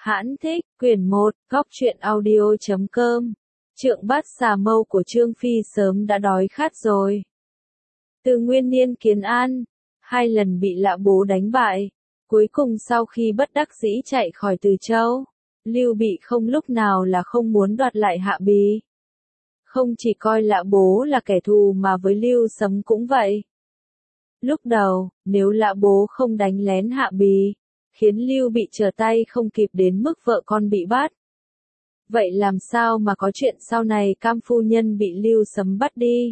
Hãn thích, quyển 1, góc truyện audio.com. Trượng bát xà mâu của Trương Phi sớm đã đói khát rồi. Từ nguyên niên Kiến An, 2 lần bị Lã Bố đánh bại, cuối cùng sau khi bất đắc dĩ chạy khỏi Từ Châu, Lưu Bị không lúc nào là không muốn đoạt lại Hạ Bì. Không chỉ coi Lã Bố là kẻ thù mà với Lưu Sấm cũng vậy. Lúc đầu, nếu Lã Bố không đánh lén Hạ Bì, khiến Lưu Bị trở tay không kịp đến mức vợ con bị bắt. Vậy làm sao mà có chuyện sau này Cam phu nhân bị Lưu Sấm bắt đi?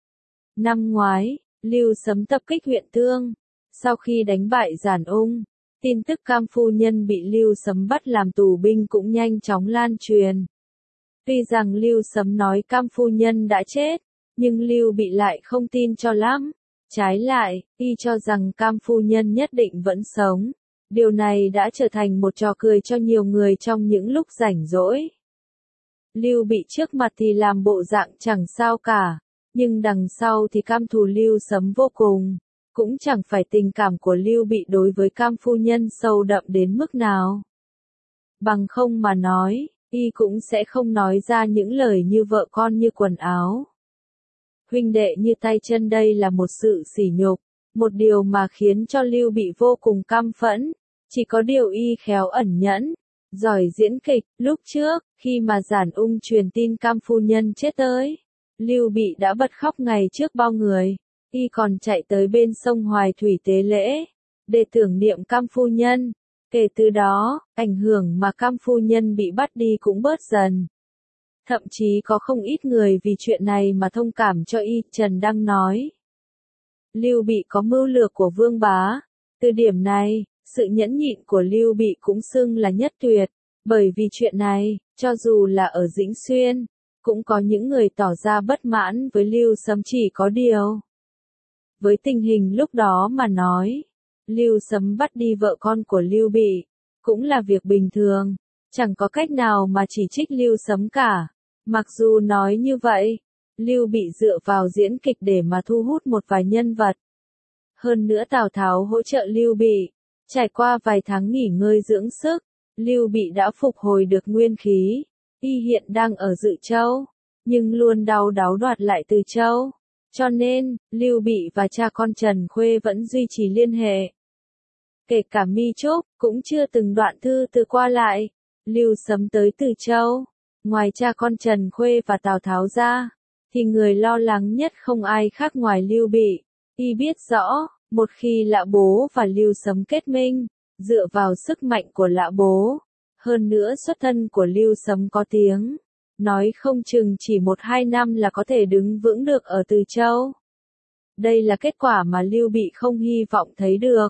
Năm ngoái, Lưu Sấm tập kích huyện Tương. Sau khi đánh bại Giản Ung, tin tức Cam phu nhân bị Lưu Sấm bắt làm tù binh cũng nhanh chóng lan truyền. Tuy rằng Lưu Sấm nói Cam phu nhân đã chết, nhưng Lưu Bị lại không tin cho lắm. Trái lại, y cho rằng Cam phu nhân nhất định vẫn sống. Điều này đã trở thành một trò cười cho nhiều người trong những lúc rảnh rỗi. Lưu Bị trước mặt thì làm bộ dạng chẳng sao cả, nhưng đằng sau thì cam thù Lưu Sấm vô cùng. Cũng chẳng phải tình cảm của Lưu Bị đối với Cam phu nhân sâu đậm đến mức nào. Bằng không mà nói, y cũng sẽ không nói ra những lời như vợ con như quần áo. Huynh đệ như tay chân, đây là một sự sỉ nhục, một điều mà khiến cho Lưu Bị vô cùng căm phẫn. Chỉ có điều y khéo ẩn nhẫn, giỏi diễn kịch. Lúc trước, khi mà Giản Ung truyền tin Cam phu nhân chết tới, Lưu Bị đã bật khóc ngày trước bao người. Y còn chạy tới bên sông Hoài Thủy tế lễ, để tưởng niệm Cam phu nhân. Kể từ đó, ảnh hưởng mà Cam phu nhân bị bắt đi cũng bớt dần. Thậm chí có không ít người vì chuyện này mà thông cảm cho y. Trần Đăng nói, Lưu Bị có mưu lược của Vương Bá. Từ điểm này, sự nhẫn nhịn của Lưu Bị cũng xưng là nhất tuyệt. Bởi vì chuyện này, cho dù là ở Dĩnh Xuyên, cũng có những người tỏ ra bất mãn với Lưu Sấm. Chỉ có điều, với tình hình lúc đó mà nói, Lưu Sấm bắt đi vợ con của Lưu Bị, cũng là việc bình thường, chẳng có cách nào mà chỉ trích Lưu Sấm cả. Mặc dù nói như vậy, Lưu Bị dựa vào diễn kịch để mà thu hút một vài nhân vật. Hơn nữa Tào Tháo hỗ trợ Lưu Bị, trải qua vài tháng nghỉ ngơi dưỡng sức, Lưu Bị đã phục hồi được nguyên khí. Y hiện đang ở Dự Châu, nhưng luôn đau đáu đoạt lại Từ Châu. Cho nên, Lưu Bị và cha con Trần Khuê vẫn duy trì liên hệ. Kể cả Mi Trúc, cũng chưa từng đoạn thư từ qua lại. Lưu Sấm tới Từ Châu, ngoài cha con Trần Khuê và Tào Tháo ra, thì người lo lắng nhất không ai khác ngoài Lưu Bị. Y biết rõ, một khi Lã Bố và Lưu Sấm kết minh, dựa vào sức mạnh của Lã Bố, hơn nữa xuất thân của Lưu Sấm có tiếng, nói không chừng chỉ 1-2 năm là có thể đứng vững được ở Từ Châu. Đây là kết quả mà Lưu Bị không hy vọng thấy được.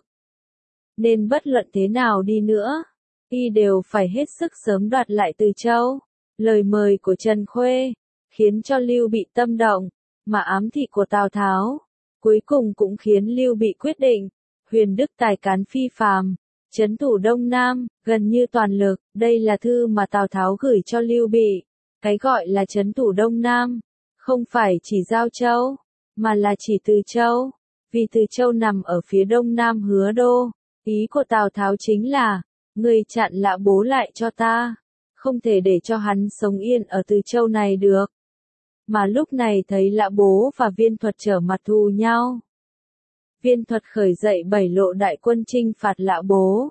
Nên bất luận thế nào đi nữa, y đều phải hết sức sớm đoạt lại Từ Châu. Lời mời của Trần Khuê khiến cho Lưu Bị tâm động, mà ám thị của Tào Tháo cuối cùng cũng khiến Lưu Bị quyết định. Huyền đức tài cán phi phàm, trấn thủ Đông Nam, gần như toàn lực. Đây là thư mà Tào Tháo gửi cho Lưu Bị. Cái gọi là trấn thủ Đông Nam, không phải chỉ Giao Châu, mà là chỉ Từ Châu. Vì Từ Châu nằm ở phía đông nam Hứa Đô. Ý của Tào Tháo chính là, người chặn Lã Bố lại cho ta, không thể để cho hắn sống yên ở Từ Châu này được. Mà lúc này thấy Lã Bố và Viên Thuật trở mặt thù nhau. Viên Thuật khởi dậy 7 lộ đại quân chinh phạt Lã Bố.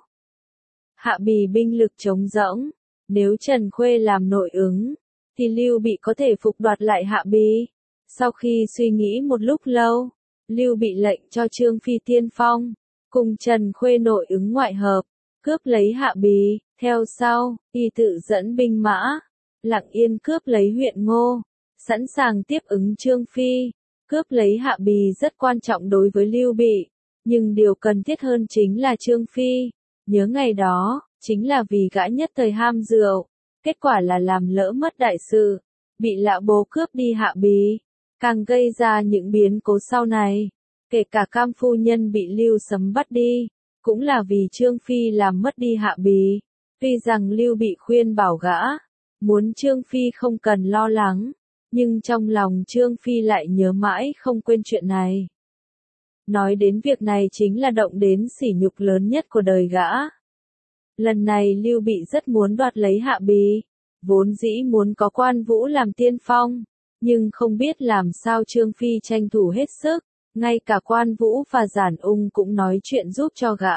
Hạ Bì binh lực trống rỗng, nếu Trần Khuê làm nội ứng, thì Lưu Bị có thể phục đoạt lại Hạ Bì. Sau khi suy nghĩ một lúc lâu, Lưu Bị lệnh cho Trương Phi tiên phong, cùng Trần Khuê nội ứng ngoại hợp, cướp lấy Hạ Bì. Theo sau, y tự dẫn binh mã, lặng yên cướp lấy huyện Ngô, sẵn sàng tiếp ứng Trương Phi. Cướp lấy Hạ Bì rất quan trọng đối với Lưu Bị, nhưng điều cần thiết hơn chính là Trương Phi. Nhớ ngày đó, chính là vì gã nhất thời ham rượu, kết quả là làm lỡ mất đại sự, bị Lã Bố cướp đi Hạ Bì, càng gây ra những biến cố sau này. Kể cả Cam phu nhân bị Lưu Sấm bắt đi, cũng là vì Trương Phi làm mất đi Hạ Bì. Tuy rằng Lưu Bị khuyên bảo gã, muốn Trương Phi không cần lo lắng, nhưng trong lòng Trương Phi lại nhớ mãi không quên chuyện này. Nói đến việc này chính là động đến sỉ nhục lớn nhất của đời gã. Lần này Lưu Bị rất muốn đoạt lấy Hạ Bì, vốn dĩ muốn có Quan Vũ làm tiên phong, nhưng không biết làm sao Trương Phi tranh thủ hết sức, ngay cả Quan Vũ và Giản Ung cũng nói chuyện giúp cho gã.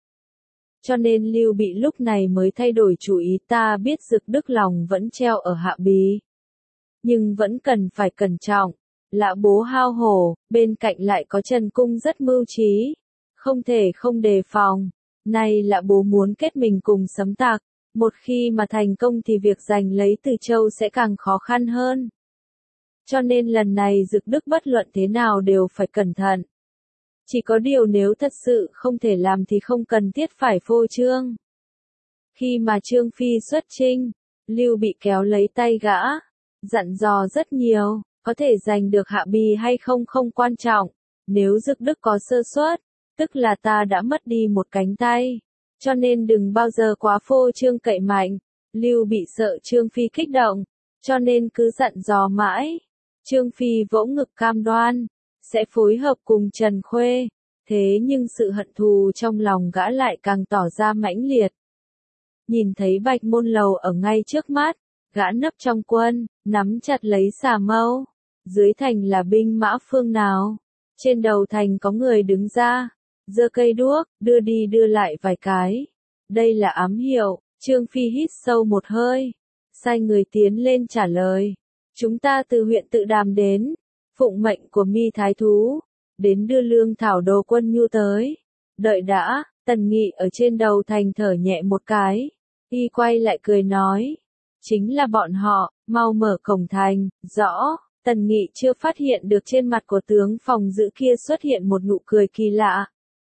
Cho nên Lưu Bị lúc này mới thay đổi chủ ý. Ta biết Dực Đức lòng vẫn treo ở Hạ Bì, nhưng vẫn cần phải cẩn trọng. Lã Bố hao hổ, bên cạnh lại có Trần Cung rất mưu trí, không thể không đề phòng. Nay Lã Bố muốn kết mình cùng Sấm Tặc, một khi mà thành công thì việc giành lấy Từ Châu sẽ càng khó khăn hơn. Cho nên lần này Dực Đức bất luận thế nào đều phải cẩn thận. Chỉ có điều nếu thật sự không thể làm thì không cần thiết phải phô trương. Khi mà Trương Phi xuất chinh, Lưu Bị kéo lấy tay gã, dặn dò rất nhiều, có thể giành được Hạ Bì hay không không quan trọng, nếu Dực Đức có sơ suất, tức là ta đã mất đi một cánh tay, cho nên đừng bao giờ quá phô trương cậy mạnh. Lưu Bị sợ Trương Phi kích động, cho nên cứ dặn dò mãi. Trương Phi vỗ ngực cam đoan, sẽ phối hợp cùng Trần Khuê, thế nhưng sự hận thù trong lòng gã lại càng tỏ ra mãnh liệt. Nhìn thấy Bạch Môn Lầu ở ngay trước mắt, gã nấp trong quân, nắm chặt lấy xà mâu. Dưới thành là binh mã phương nào? Trên đầu thành có người đứng ra, giơ cây đuốc, đưa đi đưa lại vài cái. Đây là ám hiệu. Trương Phi hít sâu một hơi, sai người tiến lên trả lời. Chúng ta từ huyện Tự Đàm đến, phụng mệnh của Mi Thái Thú, đến đưa lương thảo đồ quân nhu tới. Đợi đã, Tần Nghị ở trên đầu thành thở nhẹ một cái. Y quay lại cười nói, chính là bọn họ, mau mở cổng thành. Rõ. Tần Nghị chưa phát hiện được trên mặt của tướng phòng giữ kia xuất hiện một nụ cười kỳ lạ.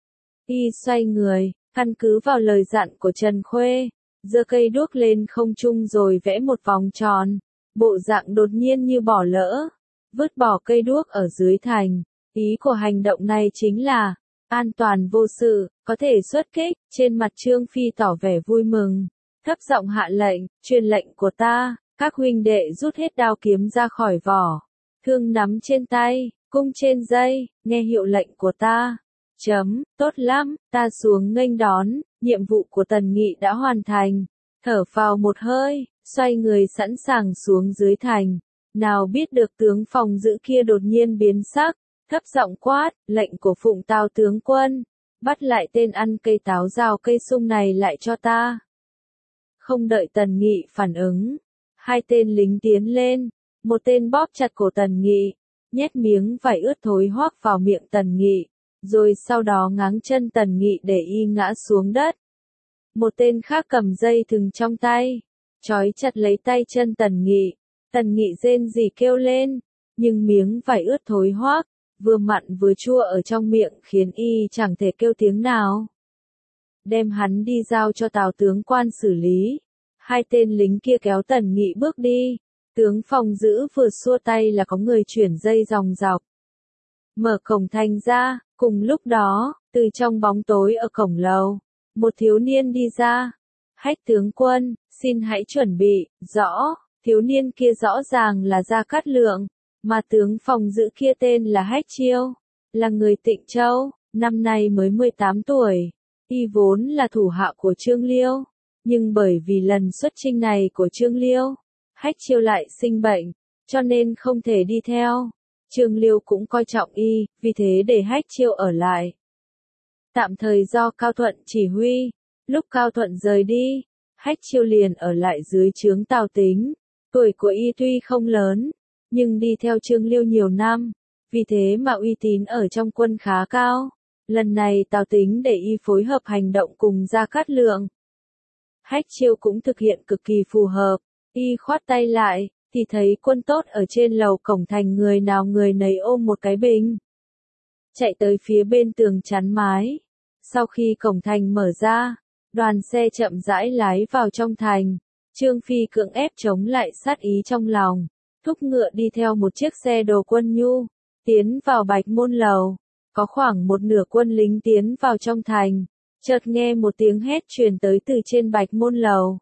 Y xoay người, căn cứ vào lời dặn của Trần Khuê, giơ cây đuốc lên không trung rồi vẽ một vòng tròn, bộ dạng đột nhiên như bỏ lỡ, vứt bỏ cây đuốc ở dưới thành. Ý của hành động này chính là an toàn vô sự, có thể xuất kích. Trên mặt Trương Phi tỏ vẻ vui mừng, thấp giọng hạ lệnh, truyền lệnh của ta. Các huynh đệ rút hết đao kiếm ra khỏi vỏ, thương nắm trên tay, cung trên dây, nghe hiệu lệnh của ta. Tốt lắm, ta xuống nghênh đón. Nhiệm vụ của Tần Nghị đã hoàn thành. Thở phào một hơi, xoay người sẵn sàng xuống dưới thành. Nào biết được tướng phòng giữ kia đột nhiên biến sắc, thấp giọng quát, lệnh của Phụng Tào tướng quân, bắt lại tên ăn cây táo rào cây sung này lại cho ta. Không đợi Tần Nghị phản ứng, hai tên lính tiến lên, một tên bóp chặt cổ Tần Nghị, nhét miếng vải ướt thối hoác vào miệng Tần Nghị, rồi sau đó ngáng chân Tần Nghị để y ngã xuống đất. Một tên khác cầm dây thừng trong tay, trói chặt lấy tay chân Tần Nghị. Tần Nghị rên rỉ kêu lên, nhưng miếng vải ướt thối hoác, vừa mặn vừa chua ở trong miệng khiến y chẳng thể kêu tiếng nào. Đem hắn đi giao cho Tào tướng quan xử lý. Hai tên lính kia kéo Tần Nghị bước đi. Tướng phòng giữ vừa xua tay là có người chuyển dây dòng dọc. Mở cổng thành ra, cùng lúc đó, từ trong bóng tối ở cổng lầu, một thiếu niên đi ra. Hách tướng quân, xin hãy chuẩn bị. Rõ, thiếu niên kia rõ ràng là Gia Cát Lượng, mà tướng phòng giữ kia tên là Hách Chiêu, là người Tịnh Châu, năm nay mới 18 tuổi. Y vốn là thủ hạ của Trương Liêu, nhưng bởi vì lần xuất chinh này của Trương Liêu, Hách Chiêu lại sinh bệnh, cho nên không thể đi theo. Trương Liêu cũng coi trọng y, vì thế để Hách Chiêu ở lại. Tạm thời do Cao Thuận chỉ huy, lúc Cao Thuận rời đi, Hách Chiêu liền ở lại dưới trướng Tào Tính. Tuổi của y tuy không lớn, nhưng đi theo Trương Liêu nhiều năm, vì thế mà uy tín ở trong quân khá cao. Lần này Tào Tính để y phối hợp hành động cùng Gia Cát Lượng. Hách Chiêu cũng thực hiện cực kỳ phù hợp, y khoát tay lại, thì thấy quân tốt ở trên lầu cổng thành người nào người nấy ôm một cái bình. Chạy tới phía bên tường chắn mái. Sau khi cổng thành mở ra, đoàn xe chậm rãi lái vào trong thành. Trương Phi cưỡng ép chống lại sát ý trong lòng, thúc ngựa đi theo một chiếc xe đồ quân nhu, tiến vào Bạch Môn Lầu. Có khoảng một nửa quân lính tiến vào trong thành, chợt nghe một tiếng hét truyền tới từ trên Bạch Môn Lầu.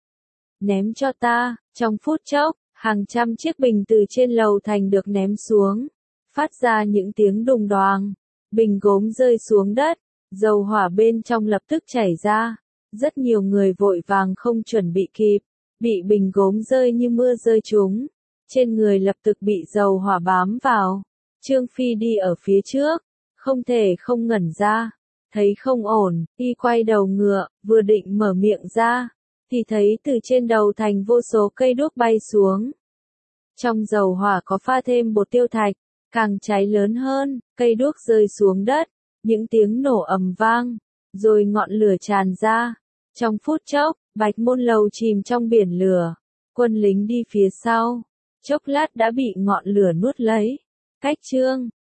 Ném cho ta. Trong phút chốc, hàng trăm chiếc bình từ trên lầu thành được ném xuống, phát ra những tiếng đùng đoàng, bình gốm rơi xuống đất, dầu hỏa bên trong lập tức chảy ra, Rất nhiều người vội vàng không chuẩn bị kịp, bị bình gốm rơi như mưa rơi trúng. Trên người lập tức bị dầu hỏa bám vào. Trương Phi đi ở phía trước, không thể không ngẩn ra. Thấy không ổn, y quay đầu ngựa, vừa định mở miệng ra, thì thấy từ trên đầu thành vô số cây đuốc bay xuống. Trong dầu hỏa có pha thêm bột tiêu thạch, càng cháy lớn hơn, cây đuốc rơi xuống đất, những tiếng nổ ầm vang, rồi ngọn lửa tràn ra. Trong phút chốc, Bạch Môn Lầu chìm trong biển lửa, quân lính đi phía sau, chốc lát đã bị ngọn lửa nuốt lấy. Cách Trương